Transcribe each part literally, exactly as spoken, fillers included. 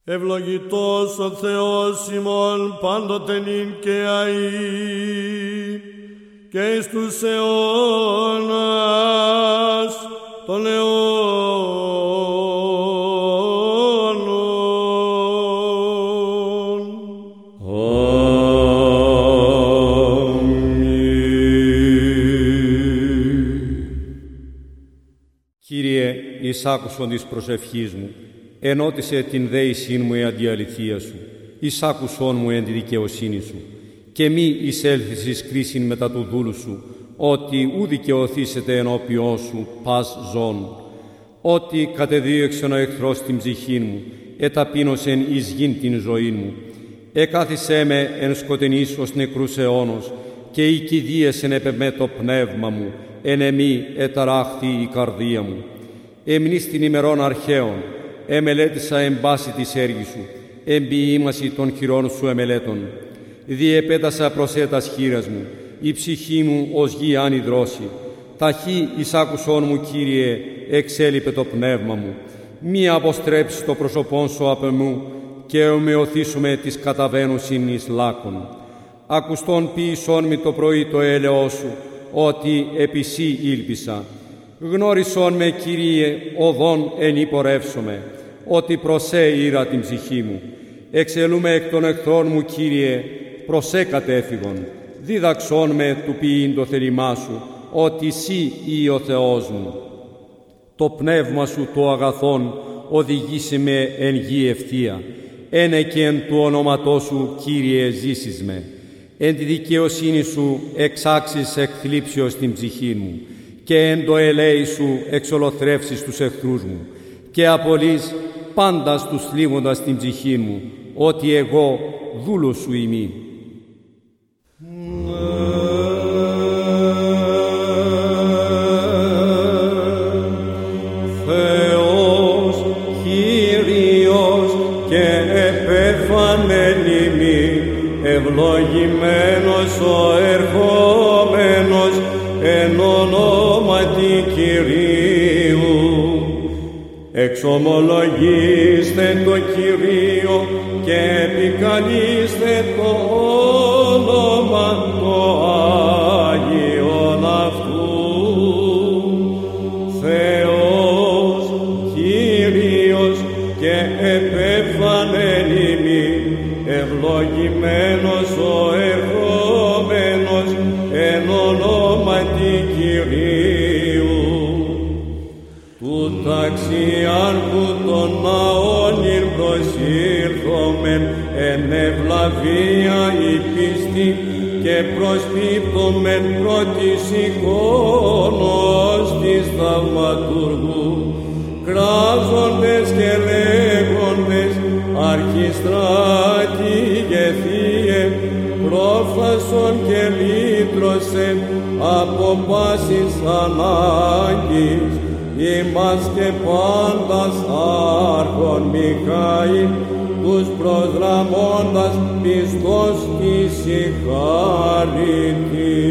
Ευλογητός ο Θεός ημών πάντοτε νυν και αεί και εις τους αιώνας των αιώνων. Αμήν. Κύριε, εις άκουσον της προσευχής μου, ενώτισε την δέησήν μου εν τη αληθεία σου, εις άκουσον μου εν τη δικαιοσύνη σου, και μη εισέλθεις εις κρίσιν μετά του δούλου σου, ότι ου δικαιωθήσετε ενώπιόν σου πας ζών, ότι κατεδίωξεν ο εχθρός την ψυχήν μου, εταπείνωσεν εις γην την ζωήν μου, εκάθισέ με εν σκοτεινής ως νεκρούς αιώνος, και οικηδίεσεν επ' εμέ το πνεύμα μου, εν εμή εταράχθη η καρδία μου. Εμνείς την ημερών αρχαίων, εμελέτησα εν πάση της έργης σου, εν ποιήμαση των χειρών σου εμελέτων. Διεπέτασα προς έτας χείρας μου, η ψυχή μου ως γη ανιδρώση. Ταχύ εις άκουσόν μου, Κύριε, εξέλιπε το πνεύμα μου. Μη αποστρέψεις το πρόσωπόν σου απ' εμού, και ομοιωθήσουμε τις καταβαίνουσιν εις λάκων. Ακουστόν ποιησόν μη το πρωί το έλεος σου, ότι επί σύ ήλπισα. Γνώρισόν με, Κύριε, οδόν εν υπορεύσομαι, ότι προς σε ήρα την ψυχή μου. Εξελούμε εκ των εχθρών μου, Κύριε, προς σε κατέφυγον. Δίδαξόν με του ποιήν το θέλημά σου, ότι σύ ή ο Θεός μου. Το πνεύμα σου το αγαθόν οδηγήσει με εν γη ευθεία. Ένε και εν του ονόματός σου, Κύριε, ζήσεις με. Εν τη δικαιοσύνη σου εξάξεις εκ θλίψεως την ψυχή μου, και εν το ελέη σου εξολοθρεύσεις τους εχθρούς μου, και απολύς πάντα τους θλίβοντας την ψυχή μου, ότι εγώ δούλος σου είμαι. Θεός, Κύριος και επέφανεν ημί, ευλογημένος ο ερχόμενος εν ονόματι Κυρίου. Εξομολογήστε το Κυρίο και επικαλείστε το όνομα το Άγιον αυτού. Θεός, Κύριος και επέφανεν ημί, ευλογημένος ο ερχόμενος εν ονόματι Κυρίου. Του ταξιάρχου των ναών ην προσήλθομεν εν ευλαβία η πίστη, και προσπίπτομεν πρώτης εικόνος της θαυματουργού, κράζοντες και λέγοντες, αρχιστράτη και θύε, πρόφασον και λύτρωσε από πάσης ανάγκης, ημάς και πάντας άρχον Μιχαήλ, τους προσδραμώντας πιστός της συγχαρητή.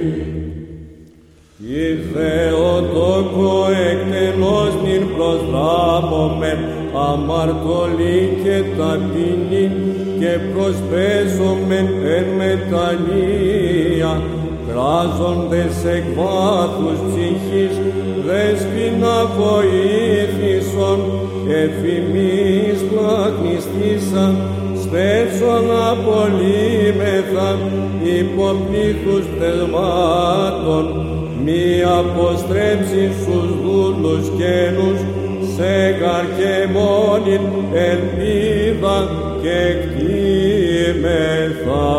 Η Θεοτόκο εκτενώς νυν προσδράμομεν, αμαρτωλή και ταπεινή, και προσπέσομεν εν μετανία, κράζοντες εκ βάθους ψυχής, δέσποινα βοήθησον, εφημείς πλαγνιστήσαν, σπέσον απολύμεθα, υποπλήθους θεσμάτων, μη αποστρέψεις στους δούλους καίνους, σε καρκεμόνιν ελπίδα και κτήμεθα.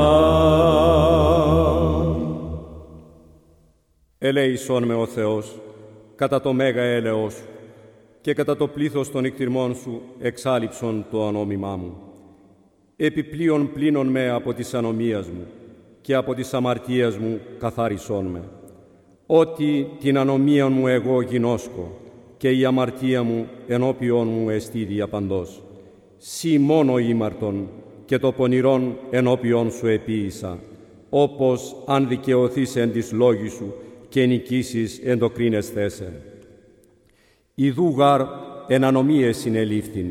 Ελέησόν με ο Θεός, κατά το μέγα έλεος σου, και κατά το πλήθος των εκτιρμών σου εξάλειψον το ανόμημά μου. Επιπλέον πλύνον με από της ανομίας μου, και από της αμαρτίας μου καθάρισόν με. Ότι την ανομία μου εγώ γινώσκω, και η αμαρτία μου ενώπιον μου εστί διαπαντός. Συ μόνο ήμαρτον, και το πονηρόν ενώπιον σου επίησα, όπως αν δικαιωθείς εν της λόγης σου και νικήσεις εν το κρίνες θέσε. Ιδού γάρ εν ανομίες συνελήφθην,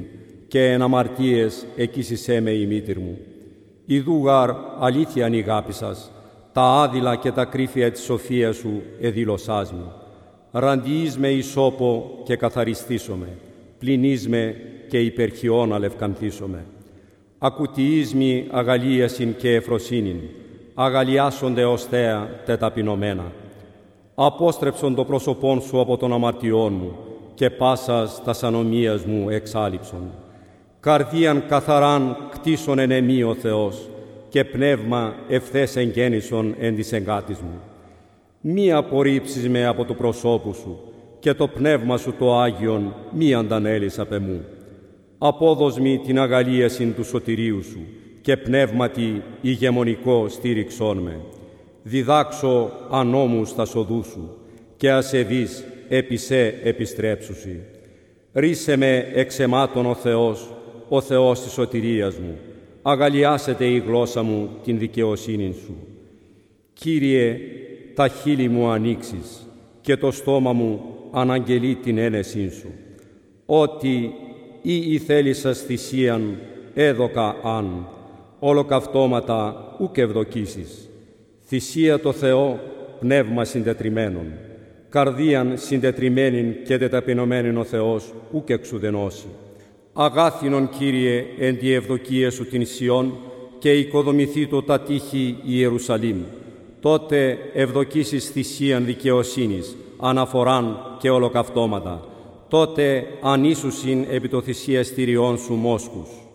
και εν αμαρτίες εκείσισέ με η μήτηρ μου. Ιδού γάρ αλήθειαν η αγάπη σας, τα άδειλα και τα κρύφια της σοφίας σου εδήλωσάς μου. Ραντιείς με ισόπο και καθαριστήσομαι, πλυνείς με και υπερχιών αλευκανθήσομαι. Ακουτιείς μη αγαλίασιν και εφροσύνην, αγαλιάσονται ως θέα τε ταπεινωμένα. Απόστρεψον το πρόσωπόν σου από των αμαρτιών μου και πάσας τας ανομίας μου εξάλειψον. Καρδίαν καθαράν κτίσον εν εμή ο Θεός και πνεύμα ευθές εγγέννησον εν της εγκάτης μου. Μη απορρίψεις με από το προσώπου σου και το πνεύμα σου το Άγιον μη αντανέλεις απ' εμού. Απόδος μη την αγαλίασιν του σωτηρίου σου και πνεύματι ηγεμονικό στήριξόν με. Διδάξω ανώμους τα σοδού σου και ασεβείς επί σε επιστρέψουσι. Ρίσε με εξ αιμάτων ο Θεός, ο Θεός της σωτηρίας μου. Αγαλιάσετε η γλώσσα μου την δικαιοσύνη σου. Κύριε, τα χείλη μου ανοίξεις και το στόμα μου αναγγελεί την ένεσή σου. Ότι ή η θέλησας θυσίαν έδωκα αν, ολοκαυτώματα ουκ ευδοκίσεις. Θυσία το Θεό πνεύμα συντετριμένον, καρδίαν συντετριμένην και τεταπεινωμένην ο Θεός ουκ εξουδενώσει. Αγάθινον, Κύριε, εν τη ευδοκία σου την Σιών και οικοδομηθεί το τα τείχη Ιερουσαλήμ. Τότε ευδοκίσεις θυσίαν δικαιοσύνης, αναφοράν και ολοκαυτώματα. Τότε ανήσουσιν επί το θυσιαστήριόν σου μόσχους.